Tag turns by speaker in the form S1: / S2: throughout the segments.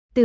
S1: Từ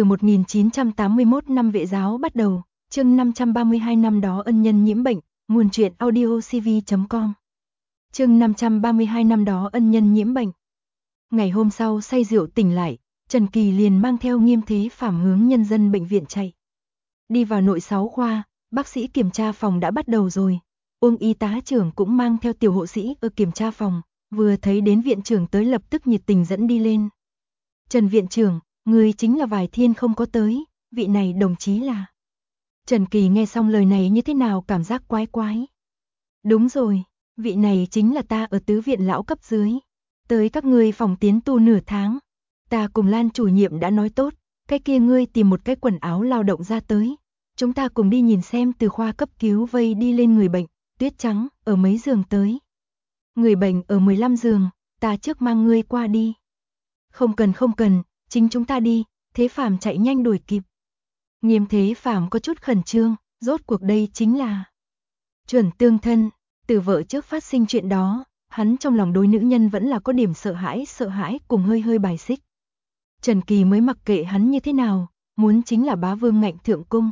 S1: 1981 năm Vệ giáo bắt đầu, chương 532 năm đó ân nhân nhiễm bệnh, nguồn truyện audiocv.com. Chương 532 năm đó ân nhân nhiễm bệnh. Ngày hôm sau say rượu tỉnh lại, Trần Kỳ liền mang theo Nghiêm Thế Phàm hướng nhân dân bệnh viện chạy. Đi vào nội 6 khoa, bác sĩ kiểm tra phòng đã bắt đầu rồi. Uông y tá trưởng cũng mang theo tiểu hộ sĩ ở kiểm tra phòng, vừa thấy đến viện trưởng tới lập tức nhiệt tình dẫn đi lên. Trần viện trưởng, người chính là vài thiên không có tới, vị này đồng chí là. Trần Kỳ nghe xong lời này như thế nào cảm giác quái quái. Đúng rồi, vị này chính là ta ở tứ viện lão cấp dưới. Tới các ngươi phòng tiến tu nửa tháng. Ta cùng Lan chủ nhiệm đã nói tốt, cái kia ngươi tìm một cái quần áo lao động ra tới. Chúng ta cùng đi nhìn xem từ khoa cấp cứu vây đi lên người bệnh, Tuyết Trắng, ở mấy giường tới. Người bệnh ở 15 giường, ta trước mang ngươi qua đi. Không cần, chính chúng ta đi, Thế Phàm chạy nhanh đuổi kịp. Nghiêm Thế Phàm có chút khẩn trương, rốt cuộc đây chính là chuẩn tương thân, từ vợ trước phát sinh chuyện đó, hắn trong lòng đối nữ nhân vẫn là có điểm sợ hãi cùng hơi bài xích. Trần Kỳ mới mặc kệ hắn như thế nào, muốn chính là bá vương ngạnh thượng cung.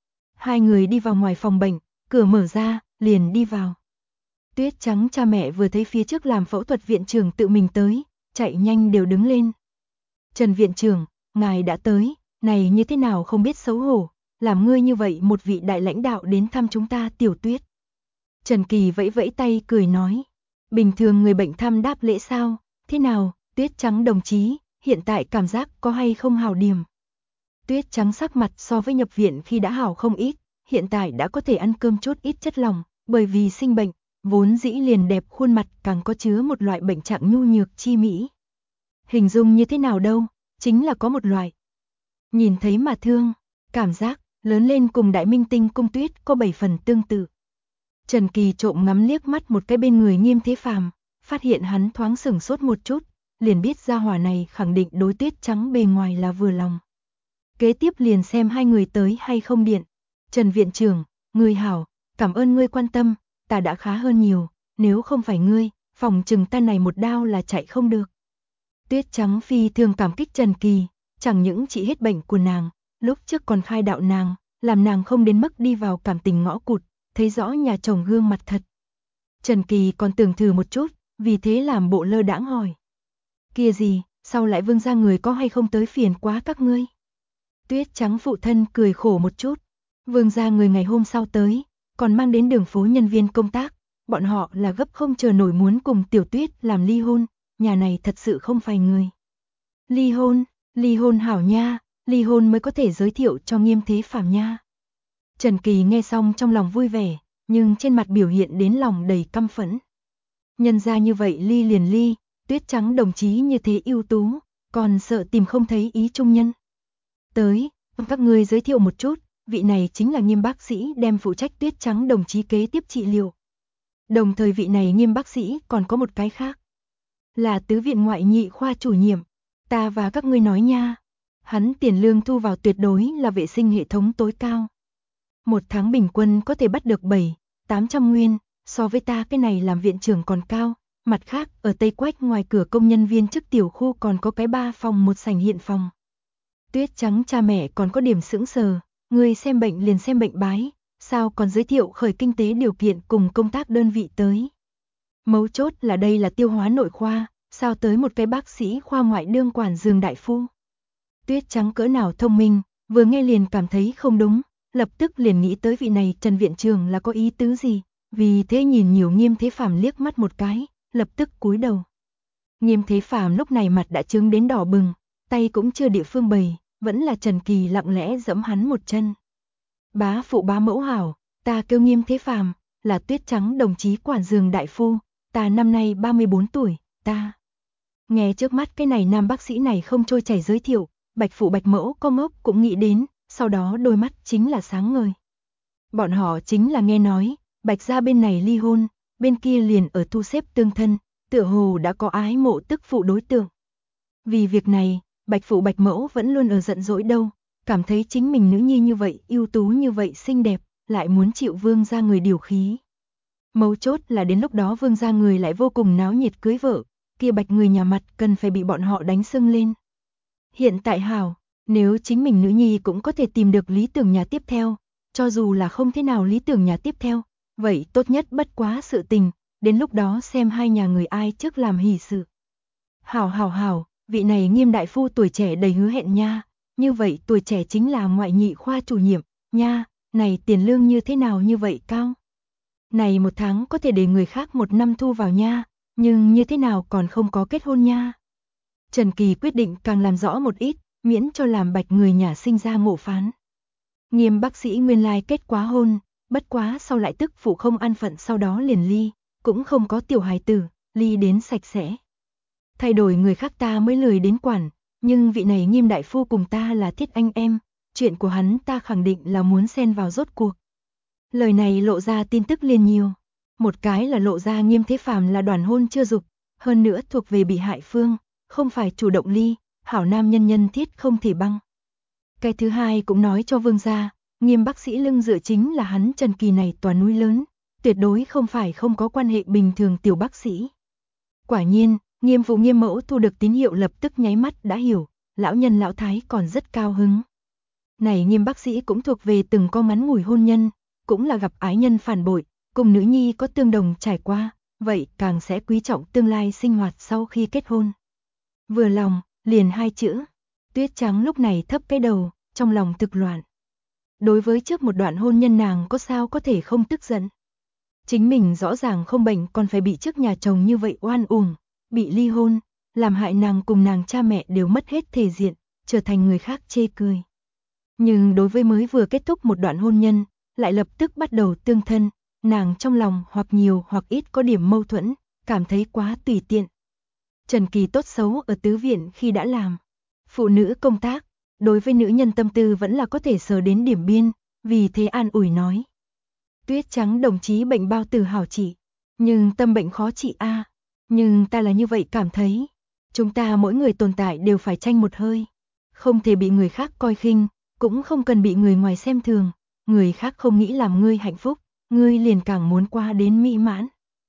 S1: Hai người đi vào ngoài phòng bệnh, cửa mở ra, liền đi vào. Tuyết Trắng cha mẹ vừa thấy phía trước làm phẫu thuật viện trưởng tự mình tới, chạy nhanh đều đứng lên. Trần viện trưởng, ngài đã tới, này như thế nào không biết xấu hổ, làm ngươi như vậy một vị đại lãnh đạo đến thăm chúng ta Tiểu Tuyết. Trần Kỳ vẫy vẫy tay cười nói, bình thường người bệnh thăm đáp lễ sao, thế nào, Tuyết Trắng đồng chí, hiện tại cảm giác có hay không hào điểm. Tuyết Trắng sắc mặt so với nhập viện khi đã hảo không ít, hiện tại đã có thể ăn cơm chút ít chất lỏng, bởi vì sinh bệnh, vốn dĩ liền đẹp khuôn mặt càng có chứa một loại bệnh trạng nhu nhược chi mỹ. Hình dung như thế nào đâu, chính là có một loại nhìn thấy mà thương, cảm giác lớn lên cùng đại minh tinh Cung Tuyết có 7 phần tương tự. Trần Kỳ trộm ngắm liếc mắt một cái bên người Nghiêm Thế Phàm, phát hiện hắn thoáng sửng sốt một chút, liền biết gia hỏa này khẳng định đối Tuyết Trắng bề ngoài là vừa lòng. Kế tiếp liền xem hai người tới hay không điện. Trần viện trưởng, ngươi hảo, cảm ơn ngươi quan tâm, ta đã khá hơn nhiều, nếu không phải ngươi, phòng chừng ta này một đao là chạy không được. Tuyết Trắng phi thường cảm kích Trần Kỳ, chẳng những trị hết bệnh của nàng, lúc trước còn khai đạo nàng, làm nàng không đến mức đi vào cảm tình ngõ cụt, thấy rõ nhà chồng gương mặt thật. Trần Kỳ còn tưởng thử một chút, vì thế làm bộ lơ đãng hỏi. Kia gì, sau lại Vương gia người có hay không tới phiền quá các ngươi? Tuyết Trắng phụ thân cười khổ một chút, Vương gia người ngày hôm sau tới, còn mang đến đường phố nhân viên công tác, bọn họ là gấp không chờ nổi muốn cùng Tiểu Tuyết làm ly hôn, nhà này thật sự không phải người. Ly hôn hảo nha, ly hôn mới có thể giới thiệu cho Nghiêm Thế Phàm nha. Trần Kỳ nghe xong trong lòng vui vẻ, nhưng trên mặt biểu hiện đến lòng đầy căm phẫn. Nhân ra như vậy ly liền ly, Tuyết Trắng đồng chí như thế ưu tú, còn sợ tìm không thấy ý trung nhân. Tới, các ngươi giới thiệu một chút, vị này chính là Nghiêm bác sĩ đem phụ trách Tuyết Trắng đồng chí kế tiếp trị liệu. Đồng thời vị này Nghiêm bác sĩ còn có một cái khác, là tứ viện ngoại nhị khoa chủ nhiệm. Ta và các ngươi nói nha, hắn tiền lương thu vào tuyệt đối là vệ sinh hệ thống tối cao. Một tháng bình quân có thể bắt được 700-800 nguyên, so với ta cái này làm viện trưởng còn cao. Mặt khác, ở Tây Quách ngoài cửa công nhân viên chức tiểu khu còn có cái 3 phòng một sảnh hiện phòng. Tuyết Trắng cha mẹ còn có điểm sững sờ, người xem bệnh liền xem bệnh bái, sao còn giới thiệu khởi kinh tế điều kiện cùng công tác đơn vị tới. Mấu chốt là đây là tiêu hóa nội khoa, sao tới một cái bác sĩ khoa ngoại đương quản giường đại phu. Tuyết Trắng cỡ nào thông minh, vừa nghe liền cảm thấy không đúng, lập tức liền nghĩ tới vị này Trần viện trưởng là có ý tứ gì, vì thế nhìn nhiều Nghiêm Thế Phàm liếc mắt một cái, lập tức cúi đầu. Nghiêm Thế Phàm lúc này mặt đã trướng đến đỏ bừng, tay cũng chưa địa phương bày, vẫn là Trần Kỳ lặng lẽ giẫm hắn một chân. Bá phụ bá mẫu hảo, ta kêu Nghiêm Thế Phàm, là Tuyết Trắng đồng chí quản giường đại phu, ta năm nay 34 tuổi, ta. Nghe trước mắt cái này nam bác sĩ này không trôi chảy giới thiệu, Bạch phụ Bạch mẫu có ngốc cũng nghĩ đến, sau đó đôi mắt chính là sáng ngời. Bọn họ chính là nghe nói, Bạch gia bên này ly hôn, bên kia liền ở thu xếp tương thân, tựa hồ đã có ái mộ tức phụ đối tượng. Vì việc này, Bạch phụ Bạch mẫu vẫn luôn ở giận dỗi đâu, cảm thấy chính mình nữ nhi như vậy, ưu tú như vậy xinh đẹp, lại muốn chịu Vương gia người điều khí. Mấu chốt là đến lúc đó Vương gia người lại vô cùng náo nhiệt cưới vợ, kia Bạch người nhà mặt cần phải bị bọn họ đánh sưng lên. Hiện tại hảo, Nếu chính mình nữ nhi cũng có thể tìm được lý tưởng nhà tiếp theo, cho dù là không thế nào lý tưởng nhà tiếp theo, vậy tốt nhất bất quá sự tình, đến lúc đó xem hai nhà người ai trước làm hỷ sự. Hảo, vị này Nghiêm đại phu tuổi trẻ đầy hứa hẹn nha, như vậy tuổi trẻ chính là ngoại nhị khoa chủ nhiệm, nha, này tiền lương như thế nào như vậy cao? Này một tháng có thể để người khác một năm thu vào nha, nhưng như thế nào còn không có kết hôn nha? Trần Kỳ quyết định càng làm rõ một ít, miễn cho làm bạch người nhà sinh ra ngộ phán. Nghiêm bác sĩ nguyên lai kết quá hôn, bất quá sau lại tức phụ không an phận sau đó liền ly, cũng không có tiểu hài tử, ly đến sạch sẽ. Thay đổi người khác ta mới lười đến quản, nhưng vị này Nghiêm đại phu cùng ta là thiết anh em, chuyện của hắn ta khẳng định là muốn xen vào rốt cuộc. Lời này lộ ra tin tức liền nhiều. Một cái là lộ ra Nghiêm Thế Phàm là đoàn hôn chưa dục, hơn nữa thuộc về bị hại phương, không phải chủ động ly, hảo nam nhân nhân thiết không thể băng. Cái thứ hai cũng nói cho Vương gia, Nghiêm bác sĩ lưng dựa chính là hắn Trần Kỳ này tòa núi lớn, tuyệt đối không phải không có quan hệ bình thường tiểu bác sĩ. Quả nhiên, Nghiêm phụ Nghiêm mẫu thu được tín hiệu lập tức nháy mắt đã hiểu, lão nhân lão thái còn rất cao hứng. Này Nghiêm bác sĩ cũng thuộc về từng có ngắn ngủi hôn nhân, cũng là gặp ái nhân phản bội, cùng nữ nhi có tương đồng trải qua, vậy càng sẽ quý trọng tương lai sinh hoạt sau khi kết hôn. Vừa lòng, liền hai chữ. Tuyết Trắng lúc này thấp cái đầu, trong lòng thực loạn. Đối với trước một đoạn hôn nhân nàng có sao có thể không tức giận. Chính mình rõ ràng không bệnh còn phải bị trước nhà chồng như vậy oan uổng, bị ly hôn, làm hại nàng cùng nàng cha mẹ đều mất hết thể diện, trở thành người khác chê cười. Nhưng đối với mới vừa kết thúc một đoạn hôn nhân, lại lập tức bắt đầu tương thân, nàng trong lòng hoặc nhiều hoặc ít có điểm mâu thuẫn, cảm thấy quá tùy tiện. Trần Kỳ tốt xấu ở tứ viện khi đã làm phụ nữ công tác, đối với nữ nhân tâm tư vẫn là có thể sờ đến điểm biên, vì thế an ủi nói. Tuyết Trắng đồng chí bệnh bao tử hảo trị, nhưng tâm bệnh khó trị a. Nhưng ta là như vậy cảm thấy, chúng ta mỗi người tồn tại đều phải tranh một hơi, không thể bị người khác coi khinh, cũng không cần bị người ngoài xem thường, người khác không nghĩ làm ngươi hạnh phúc, ngươi liền càng muốn qua đến mỹ mãn.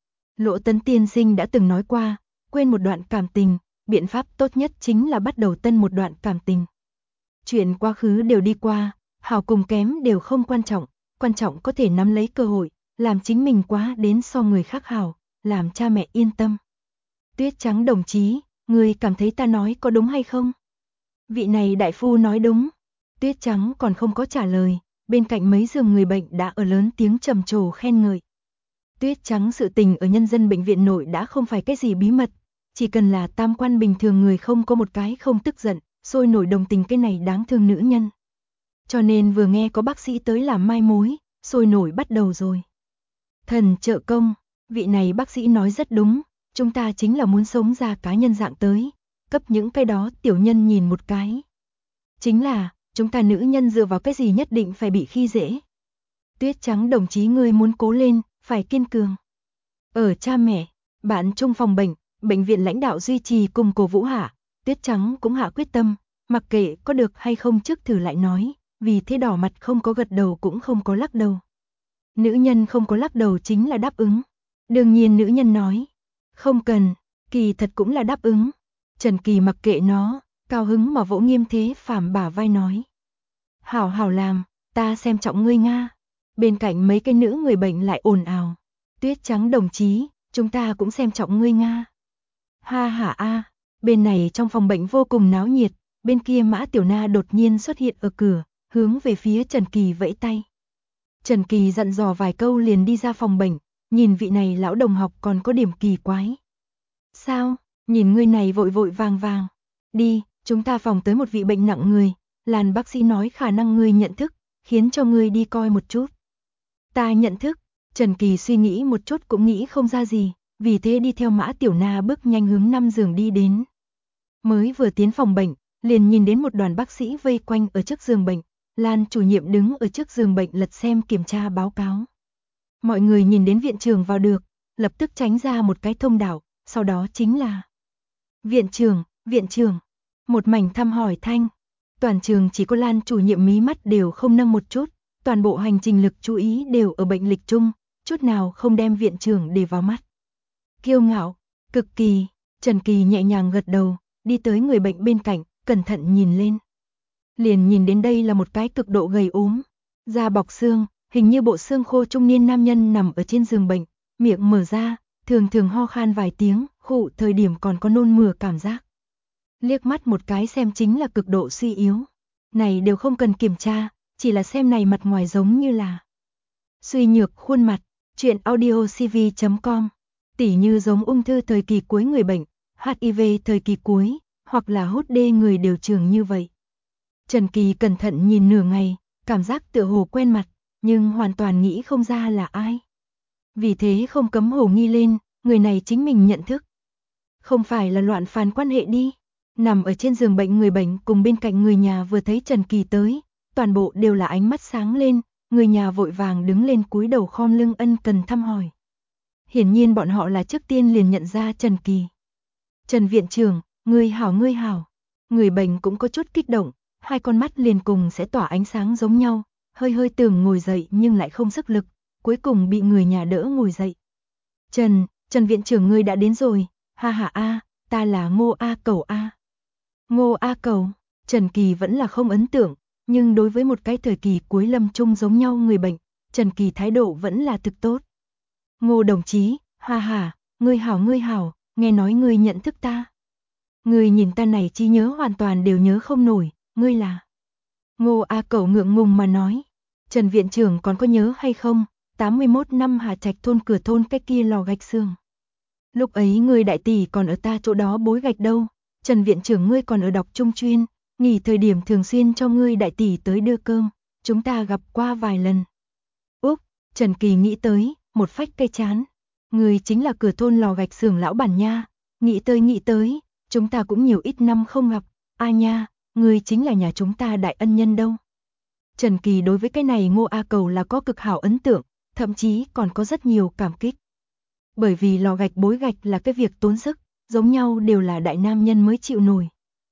S1: Lỗ Tấn tiên sinh đã từng nói qua, quên một đoạn cảm tình, biện pháp tốt nhất chính là bắt đầu tân một đoạn cảm tình. Chuyện quá khứ đều đi qua, hảo cùng kém đều không quan trọng có thể nắm lấy cơ hội, làm chính mình quá đến so người khác hảo, làm cha mẹ yên tâm. Tuyết Trắng đồng chí, người cảm thấy ta nói có đúng hay không? Vị này đại phu nói đúng. Tuyết Trắng còn không có trả lời, bên cạnh mấy giường người bệnh đã ở lớn tiếng trầm trồ khen ngợi. Tuyết Trắng sự tình ở nhân dân bệnh viện nội đã không phải cái gì bí mật, chỉ cần là tam quan bình thường người không có một cái không tức giận, sôi nổi đồng tình cái này đáng thương nữ nhân. Cho nên vừa nghe có bác sĩ tới làm mai mối, sôi nổi bắt đầu rồi. Thần trợ công, vị này bác sĩ nói rất đúng, chúng ta chính là muốn sống ra cá nhân dạng tới, cấp những cái đó tiểu nhân nhìn một cái. Chính là, chúng ta nữ nhân dựa vào cái gì nhất định phải bị khi dễ. Tuyết Trắng đồng chí ngươi muốn cố lên, phải kiên cường. Ở cha mẹ, bạn chung phòng bệnh viện lãnh đạo duy trì cùng cổ vũ hạ, Tuyết Trắng cũng hạ quyết tâm, mặc kệ có được hay không trước thử lại nói, vì thế đỏ mặt không có gật đầu cũng không có lắc đầu. Nữ nhân không có lắc đầu chính là đáp ứng. Đương nhiên nữ nhân nói, không cần, kỳ thật cũng là đáp ứng. Trần Kỳ mặc kệ nó, cao hứng mà vỗ Nghiêm Thế Phàm bả vai nói. Hảo làm, ta xem trọng ngươi Nga. Bên cạnh mấy cái nữ người bệnh lại ồn ào. Tuyết Trắng đồng chí, chúng ta cũng xem trọng ngươi Nga. Ha ha a, bên này trong phòng bệnh vô cùng náo nhiệt, bên kia Mã Tiểu Na đột nhiên xuất hiện ở cửa, hướng về phía Trần Kỳ vẫy tay. Trần Kỳ dặn dò vài câu liền đi ra phòng bệnh, nhìn vị này lão đồng học còn có điểm kỳ quái. Sao, nhìn ngươi này vội vội vàng, đi, chúng ta phòng tới một vị bệnh nặng người, Lan bác sĩ nói khả năng ngươi nhận thức, khiến cho ngươi đi coi một chút. Ta nhận thức, Trần Kỳ suy nghĩ một chút cũng nghĩ không ra gì, vì thế đi theo Mã Tiểu Na bước nhanh hướng 5 giường đi đến. Mới vừa tiến phòng bệnh, liền nhìn đến một đoàn bác sĩ vây quanh ở trước giường bệnh, Lan chủ nhiệm đứng ở trước giường bệnh lật xem kiểm tra báo cáo. Mọi người nhìn đến viện trưởng vào được, lập tức tránh ra một cái thông đạo, sau đó chính là viện trưởng, một mảnh thăm hỏi thanh. Toàn trường chỉ có Lan chủ nhiệm mí mắt đều không nâng một chút, toàn bộ hành trình lực chú ý đều ở bệnh lịch chung, chút nào không đem viện trưởng để vào mắt. Kiêu ngạo, cực kỳ, Trần Kỳ nhẹ nhàng gật đầu, đi tới người bệnh bên cạnh, cẩn thận nhìn lên. liền nhìn đến đây là một cái cực độ gầy ốm, da bọc xương, hình như bộ xương khô trung niên nam nhân nằm ở trên giường bệnh, miệng mở ra, thường thường ho khan vài tiếng, khụ thời điểm còn có nôn mửa cảm giác. Liếc mắt một cái xem chính là cực độ suy yếu. Này đều không cần kiểm tra, chỉ là xem này mặt ngoài giống như là suy nhược khuôn mặt. Chuyện audiocv.com. Tỉ như giống ung thư thời kỳ cuối người bệnh, HIV thời kỳ cuối, hoặc là hốt đê người đều trường như vậy. Trần Kỳ cẩn thận nhìn nửa ngày, cảm giác tựa hồ quen mặt, nhưng hoàn toàn nghĩ không ra là ai. Vì thế không cấm hồ nghi lên, người này chính mình nhận thức. Không phải là loạn phán quan hệ đi. Nằm ở trên giường bệnh người bệnh cùng bên cạnh người nhà vừa thấy Trần Kỳ tới, toàn bộ đều là ánh mắt sáng lên, người nhà vội vàng đứng lên cúi đầu khom lưng ân cần thăm hỏi. Hiển nhiên bọn họ là trước tiên liền nhận ra Trần Kỳ. Trần viện trưởng, ngươi hảo ngươi hảo. Người bệnh cũng có chút kích động, hai con mắt liền cùng sẽ tỏa ánh sáng giống nhau, hơi hơi tưởng ngồi dậy nhưng lại không sức lực, cuối cùng bị người nhà đỡ ngồi dậy. Trần viện trưởng ngươi đã đến rồi, ha ha a, ta là Ngô A Cẩu a. Ngô A Cẩu, Trần Kỳ vẫn là không ấn tượng, nhưng đối với một cái thời kỳ cuối lâm chung giống nhau người bệnh, Trần Kỳ thái độ vẫn là thực tốt. Ngô đồng chí, ha ha, ngươi hảo, nghe nói ngươi nhận thức ta. Ngươi nhìn ta này trí nhớ hoàn toàn đều nhớ không nổi, ngươi là. Ngô A Cẩu ngượng ngùng mà nói, Trần viện trưởng còn có nhớ hay không, 81 năm Hà Trạch thôn cửa thôn cái kia lò gạch xương. Lúc ấy ngươi đại tỷ còn ở ta chỗ đó bối gạch đâu, Trần viện trưởng ngươi còn ở đọc trung chuyên, nghỉ thời điểm thường xuyên cho ngươi đại tỷ tới đưa cơm, chúng ta gặp qua vài lần. Úc, Trần Kỳ nghĩ tới, một phách cây chán. Ngươi chính là cửa thôn lò gạch xưởng lão bản nha, nghĩ tới, chúng ta cũng nhiều ít năm không gặp, ai nha, ngươi chính là nhà chúng ta đại ân nhân đâu. Trần Kỳ đối với cái này Ngô A Cẩu là có cực hảo ấn tượng, thậm chí còn có rất nhiều cảm kích. Bởi vì lò gạch bối gạch là cái việc tốn sức, giống nhau đều là đại nam nhân mới chịu nổi.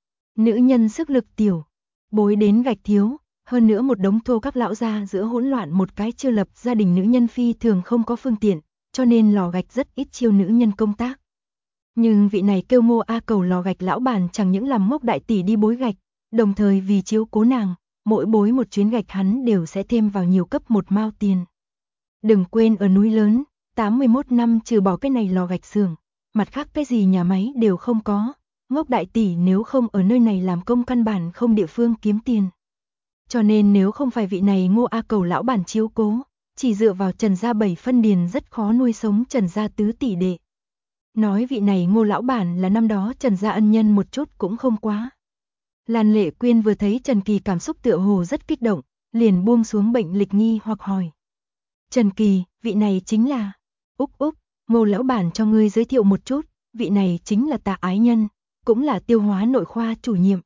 S1: Nữ nhân sức lực tiểu, bối đến gạch thiếu, hơn nữa một đống thô các lão gia giữa hỗn loạn một cái chưa lập gia đình nữ nhân phi thường không có phương tiện, cho nên lò gạch rất ít chiêu nữ nhân công tác. Nhưng vị này kêu Ngô A Cẩu lò gạch lão bản chẳng những làm mốc đại tỷ đi bối gạch, đồng thời vì chiếu cố nàng, mỗi bối một chuyến gạch hắn đều sẽ thêm vào nhiều cấp một mao tiền. Đừng quên ở núi lớn, 81 năm trừ bỏ cái này lò gạch xưởng, mặt khác cái gì nhà máy đều không có, ngốc đại tỷ nếu không ở nơi này làm công căn bản không địa phương kiếm tiền. Cho nên nếu không phải vị này Ngô A Cẩu lão bản chiếu cố, chỉ dựa vào Trần gia 7 phân điền rất khó nuôi sống Trần gia tứ tỷ đệ. Nói vị này Ngô lão bản là năm đó Trần gia ân nhân một chút cũng không quá. Lan Lệ Quyên vừa thấy Trần Kỳ cảm xúc tựa hồ rất kích động, liền buông xuống bệnh lịch nghi hoặc hỏi. Trần Kỳ, vị này chính là... Úc, Ngô lão bản cho ngươi giới thiệu một chút, vị này chính là ta ái nhân, cũng là tiêu hóa nội khoa chủ nhiệm.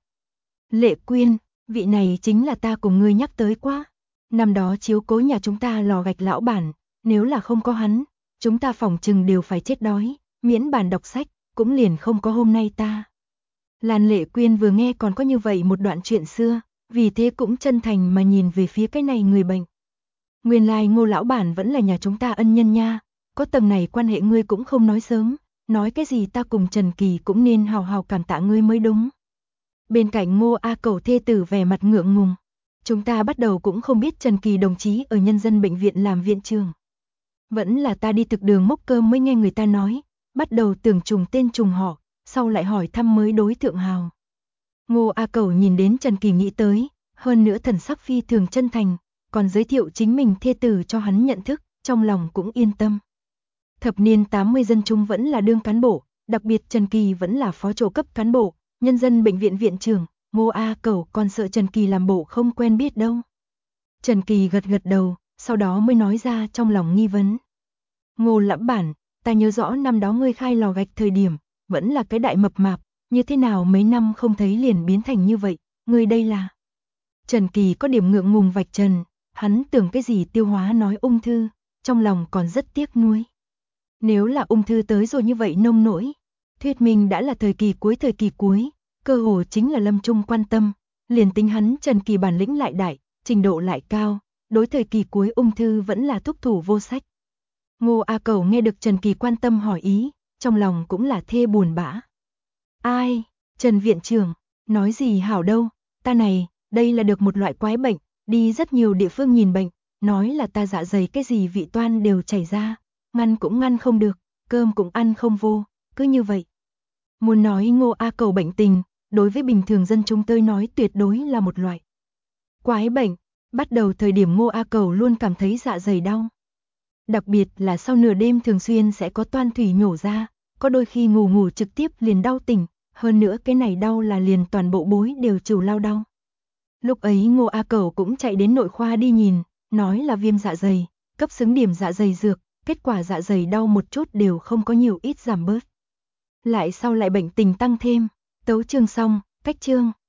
S1: Lệ Quyên, vị này chính là ta cùng ngươi nhắc tới quá. Năm đó chiếu cố nhà chúng ta lò gạch lão bản, nếu là không có hắn, chúng ta phỏng chừng đều phải chết đói, miễn bàn đọc sách, cũng liền không có hôm nay ta. Lan Lệ Quyên vừa nghe còn có như vậy một đoạn chuyện xưa, vì thế cũng chân thành mà nhìn về phía cái này người bệnh. Nguyên lai Ngô lão bản vẫn là nhà chúng ta ân nhân nha, có tầng này quan hệ ngươi cũng không nói sớm, nói cái gì ta cùng Trần Kỳ cũng nên hào hào cảm tạ ngươi mới đúng. Bên cạnh Ngô A Cẩu thê tử vẻ mặt ngượng ngùng, chúng ta bắt đầu cũng không biết Trần Kỳ đồng chí ở nhân dân bệnh viện làm viện trưởng. Vẫn là ta đi thực đường mốc cơm mới nghe người ta nói, bắt đầu tưởng trùng tên trùng họ, sau lại hỏi thăm mới đối thượng hào. Ngô A Cẩu nhìn đến Trần Kỳ nghĩ tới, hơn nữa thần sắc phi thường chân thành, còn giới thiệu chính mình thê tử cho hắn nhận thức, trong lòng cũng yên tâm. Thập niên 80 dân chúng vẫn là đương cán bộ, đặc biệt Trần Kỳ vẫn là phó chỗ cấp cán bộ, nhân dân bệnh viện viện trưởng, Ngô A Cẩu còn sợ Trần Kỳ làm bộ không quen biết đâu. Trần Kỳ gật đầu, sau đó mới nói ra trong lòng nghi vấn. Ngô lão bản, ta nhớ rõ năm đó ngươi khai lò gạch thời điểm, vẫn là cái đại mập mạp, như thế nào mấy năm không thấy liền biến thành như vậy, ngươi đây là... Trần Kỳ có điểm ngượng ngùng vạch trần, hắn tưởng cái gì tiêu hóa nói ung thư, trong lòng còn rất tiếc nuối. Nếu là ung thư tới rồi như vậy nông nỗi, thuyết minh đã là thời kỳ cuối, cơ hồ chính là lâm trung quan tâm, liền tính hắn Trần Kỳ bản lĩnh lại đại, trình độ lại cao, đối thời kỳ cuối ung thư vẫn là thúc thủ vô sách. Ngô A Cẩu nghe được Trần Kỳ quan tâm hỏi ý, trong lòng cũng là thê buồn bã. Ai, Trần viện trưởng, nói gì hảo đâu, ta này, Đây là được một loại quái bệnh, đi rất nhiều địa phương nhìn bệnh, nói là ta dạ dày cái gì vị toan đều chảy ra, ngăn cũng ngăn không được, cơm cũng ăn không vô, cứ như vậy. Muốn nói Ngô A Cẩu bệnh tình, đối với bình thường dân chúng tôi nói tuyệt đối là một loại quái bệnh. Bắt đầu thời điểm Ngô A Cẩu luôn cảm thấy dạ dày đau. Đặc biệt là sau nửa đêm thường xuyên sẽ có toan thủy nhổ ra, có đôi khi ngủ ngủ trực tiếp liền đau tỉnh, hơn nữa cái này đau là liền toàn bộ bối đều trừu lao đau. Lúc ấy Ngô A Cẩu cũng chạy đến nội khoa đi nhìn, nói là viêm dạ dày, cấp xứng điểm dạ dày dược, kết quả dạ dày đau một chút đều không có nhiều ít giảm bớt. Lại sau lại bệnh tình tăng thêm, tấu chương xong, cách chương.